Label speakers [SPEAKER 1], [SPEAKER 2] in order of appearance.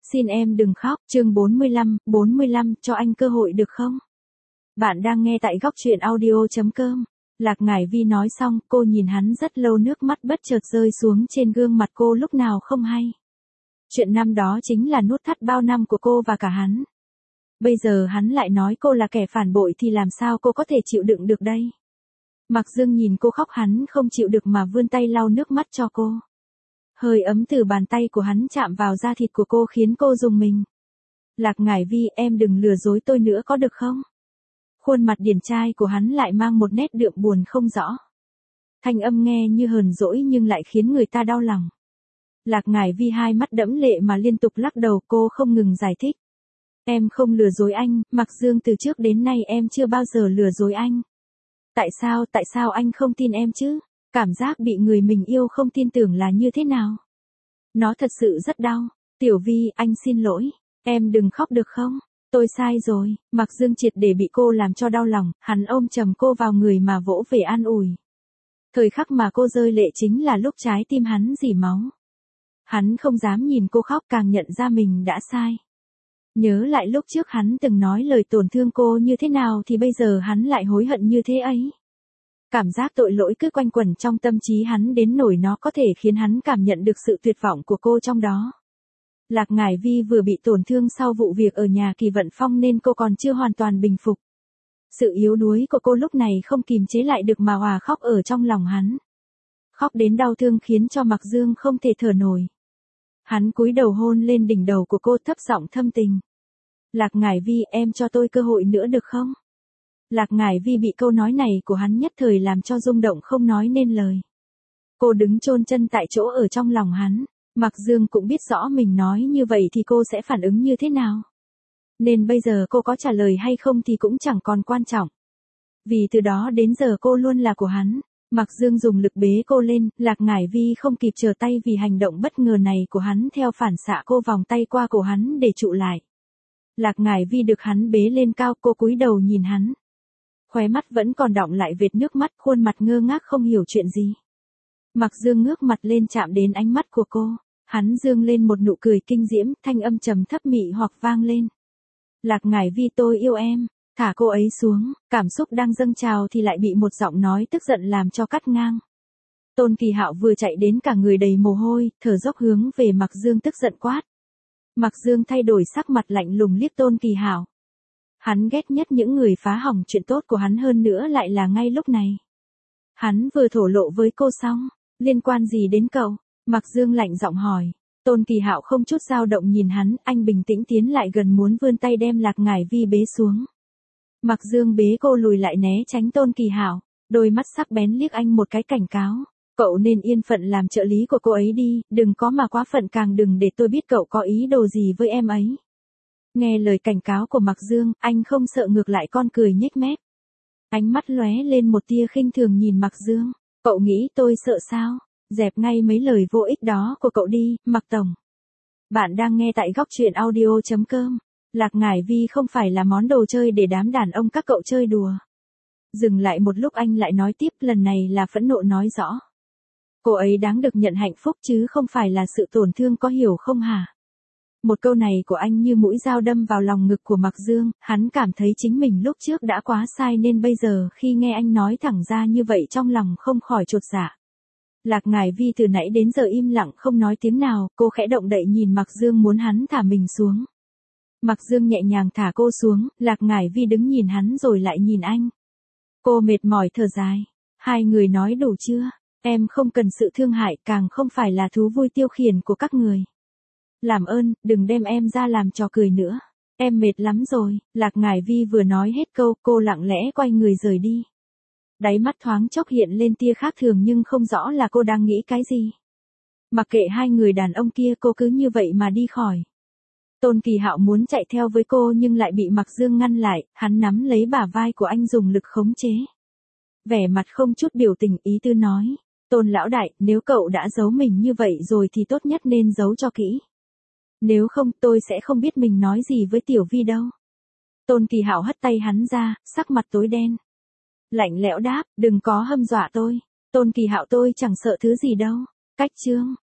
[SPEAKER 1] Xin em đừng khóc, chương 45, cho anh cơ hội được không? Bạn đang nghe tại góc truyện audio.com. Lạc Ngải Vi nói xong, cô nhìn hắn rất lâu, nước mắt bất chợt rơi xuống trên gương mặt cô lúc nào không hay. Chuyện năm đó chính là nút thắt bao năm của cô và cả hắn. Bây giờ hắn lại nói cô là kẻ phản bội thì làm sao cô có thể chịu đựng được đây? Mặc Dương nhìn cô khóc, hắn không chịu được mà vươn tay lau nước mắt cho cô. Hơi ấm từ bàn tay của hắn chạm vào da thịt của cô khiến cô rùng mình. Lạc Ngải Vi, em đừng lừa dối tôi nữa có được không? Khuôn mặt điển trai của hắn lại mang một nét đượm buồn không rõ. Thanh âm nghe như hờn dỗi nhưng lại khiến người ta đau lòng. Lạc Ngải Vi hai mắt đẫm lệ mà liên tục lắc đầu, cô không ngừng giải thích. Em không lừa dối anh, Mặc Dương, từ trước đến nay em chưa bao giờ lừa dối anh. Tại sao anh không tin em chứ? Cảm giác bị người mình yêu không tin tưởng là như thế nào? Nó thật sự rất đau. Tiểu Vi, anh xin lỗi. Em đừng khóc được không? Tôi sai rồi. Mặc Dương triệt để bị cô làm cho đau lòng, hắn ôm chầm cô vào người mà vỗ về an ủi. Thời khắc mà cô rơi lệ chính là lúc trái tim hắn rỉ máu. Hắn không dám nhìn cô khóc, càng nhận ra mình đã sai. Nhớ lại lúc trước hắn từng nói lời tổn thương cô như thế nào thì bây giờ hắn lại hối hận như thế ấy. Cảm giác tội lỗi cứ quanh quẩn trong tâm trí hắn đến nỗi nó có thể khiến hắn cảm nhận được sự tuyệt vọng của cô trong đó. Lạc Ngải Vi vừa bị tổn thương sau vụ việc ở nhà Kỳ Vận Phong nên cô còn chưa hoàn toàn bình phục. Sự yếu đuối của cô lúc này không kìm chế lại được mà òa khóc ở trong lòng hắn. Khóc đến đau thương khiến cho Mặc Dương không thể thở nổi. Hắn cúi đầu hôn lên đỉnh đầu của cô, thấp giọng thâm tình. Lạc Ngải Vi, em cho tôi cơ hội nữa được không? Lạc Ngải Vi bị câu nói này của hắn nhất thời làm cho rung động không nói nên lời. Cô đứng chôn chân tại chỗ ở trong lòng hắn. Mặc Dương cũng biết rõ mình nói như vậy thì cô sẽ phản ứng như thế nào. Nên bây giờ cô có trả lời hay không thì cũng chẳng còn quan trọng. Vì từ đó đến giờ cô luôn là của hắn. Mặc Dương dùng lực bế cô lên, Lạc Ngải Vi không kịp trở tay vì hành động bất ngờ này của hắn, theo phản xạ cô vòng tay qua cổ hắn để trụ lại. Lạc Ngải Vi được hắn bế lên cao, cô cúi đầu nhìn hắn. Khóe mắt vẫn còn đọng lại vệt nước mắt, khuôn mặt ngơ ngác không hiểu chuyện gì. Mặc Dương ngước mặt lên chạm đến ánh mắt của cô. Hắn dương lên một nụ cười kinh diễm, thanh âm trầm thấp mị hoặc vang lên. Lạc Ngải Vi, tôi yêu em. Thả cô ấy xuống, cảm xúc đang dâng trào thì lại bị một giọng nói tức giận làm cho cắt ngang. Tôn Kỳ Hạo vừa chạy đến cả người đầy mồ hôi, thở dốc hướng về Mặc Dương tức giận quát. Mặc Dương thay đổi sắc mặt lạnh lùng liếc Tôn Kỳ Hạo. Hắn ghét nhất những người phá hỏng chuyện tốt của hắn, hơn nữa lại là ngay lúc này. Hắn vừa thổ lộ với cô xong, liên quan gì đến cậu? Mặc Dương lạnh giọng hỏi. Tôn Kỳ Hạo không chút dao động nhìn hắn, anh bình tĩnh tiến lại gần muốn vươn tay đem Lạc Ngải Vi bế xuống. Mặc Dương bế cô lùi lại né tránh Tôn Kỳ Hạo, đôi mắt sắc bén liếc anh một cái cảnh cáo. Cậu nên yên phận làm trợ lý của cô ấy đi, đừng có mà quá phận, càng đừng để tôi biết cậu có ý đồ gì với em ấy. Nghe lời cảnh cáo của Mặc Dương, anh không sợ, ngược lại con cười nhếch mép. Ánh mắt lóe lên một tia khinh thường nhìn Mặc Dương. Cậu nghĩ tôi sợ sao? Dẹp ngay mấy lời vô ích đó của cậu đi, Mặc Tổng. Bạn đang nghe tại góc truyện audio.com. Lạc Ngải Vi không phải là món đồ chơi để đám đàn ông các cậu chơi đùa. Dừng lại một lúc anh lại nói tiếp, lần này là phẫn nộ nói rõ. Cô ấy đáng được nhận hạnh phúc chứ không phải là sự tổn thương, có hiểu không hả? Một câu này của anh như mũi dao đâm vào lòng ngực của Mặc Dương, hắn cảm thấy chính mình lúc trước đã quá sai nên bây giờ khi nghe anh nói thẳng ra như vậy trong lòng không khỏi chột dạ. Lạc Ngải Vi từ nãy đến giờ im lặng không nói tiếng nào, cô khẽ động đậy nhìn Mặc Dương muốn hắn thả mình xuống. Mặc Dương nhẹ nhàng thả cô xuống, Lạc Ngải Vi đứng nhìn hắn rồi lại nhìn anh. Cô mệt mỏi thở dài. Hai người nói đủ chưa? Em không cần sự thương hại, càng không phải là thú vui tiêu khiển của các người. Làm ơn, đừng đem em ra làm trò cười nữa. Em mệt lắm rồi. Lạc Ngải Vi vừa nói hết câu, cô lặng lẽ quay người rời đi. Đáy mắt thoáng chốc hiện lên tia khác thường nhưng không rõ là cô đang nghĩ cái gì. Mặc kệ hai người đàn ông kia, cô cứ như vậy mà đi khỏi. Tôn Kỳ Hạo muốn chạy theo với cô nhưng lại bị Mặc Dương ngăn lại, hắn nắm lấy bả vai của anh dùng lực khống chế. Vẻ mặt không chút biểu tình, ý tư nói. Tôn lão đại, nếu cậu đã giấu mình như vậy rồi thì tốt nhất nên giấu cho kỹ. Nếu không tôi sẽ không biết mình nói gì với Tiểu Vi đâu. Tôn Kỳ Hạo hất tay hắn ra, sắc mặt tối đen. Lạnh lẽo đáp, đừng có hâm dọa tôi. Tôn Kỳ Hạo, tôi chẳng sợ thứ gì đâu. Cách chương.